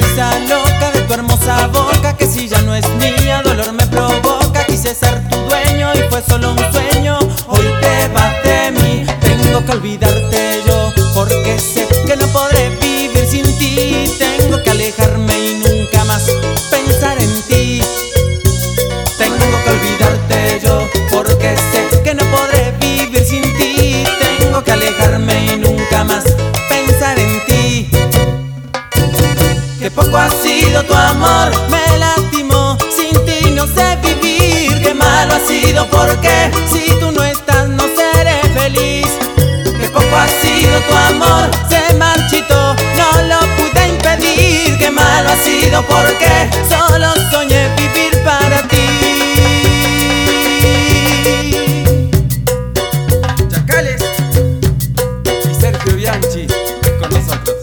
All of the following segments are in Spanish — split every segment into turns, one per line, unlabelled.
sonrisa loca, de tu hermosa boca que si ya no es mía, dolor me provoca. Quise ser tu dueño y fue solo un sueño, hoy te vas de mí. Tengo que olvidarte yo, porque sé que no podré vivir sin ti. Tengo que alejarme y nunca más pensar en ti. Tengo que olvidarte yo, porque sé que no podré vivir sin ti. Tengo que alejarme y nunca más pensar en ti. Qué poco ha sido tu amor, me lastimó, sin ti no sé vivir. Qué malo ha sido, porque si tú no estás no seré feliz. Qué poco ha sido tu amor, se marchitó, no lo pude impedir. Qué malo ha sido, porque solo soñé vivir para ti.
Chacales y Sergio Bianchi con nosotros.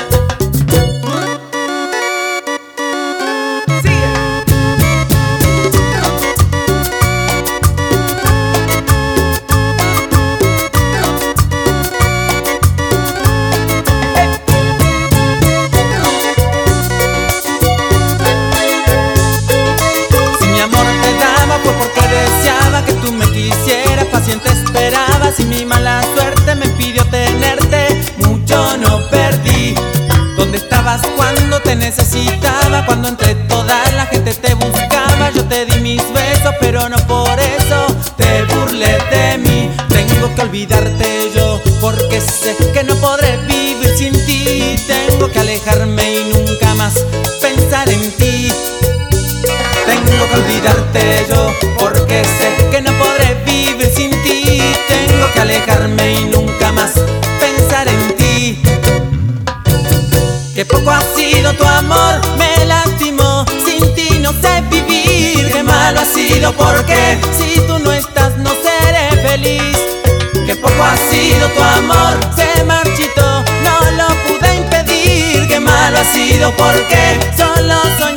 Fue porque deseaba que tú me quisieras, paciente esperaba. Si mi mala suerte me impidió tenerte, mucho no perdí. ¿Dónde estabas cuando te necesitaba? Cuando entre toda la gente te buscaba. Yo te di mis besos, pero no por eso te burlé de mí. Tengo que olvidarte yo, porque sé que no podré vivir sin ti. Tengo que alejarme y nunca más pensar en ti. Tengo que olvidarte yo, porque sé que no podré vivir sin ti. Tengo que alejarme y nunca más pensar en ti. Qué poco ha sido tu amor, me lastimó, sin ti no sé vivir. Qué malo ha sido, porque si tú no estás no seré feliz. Qué poco ha sido tu amor, se marchitó, no lo pude impedir. Qué malo ha sido, porque solo soñé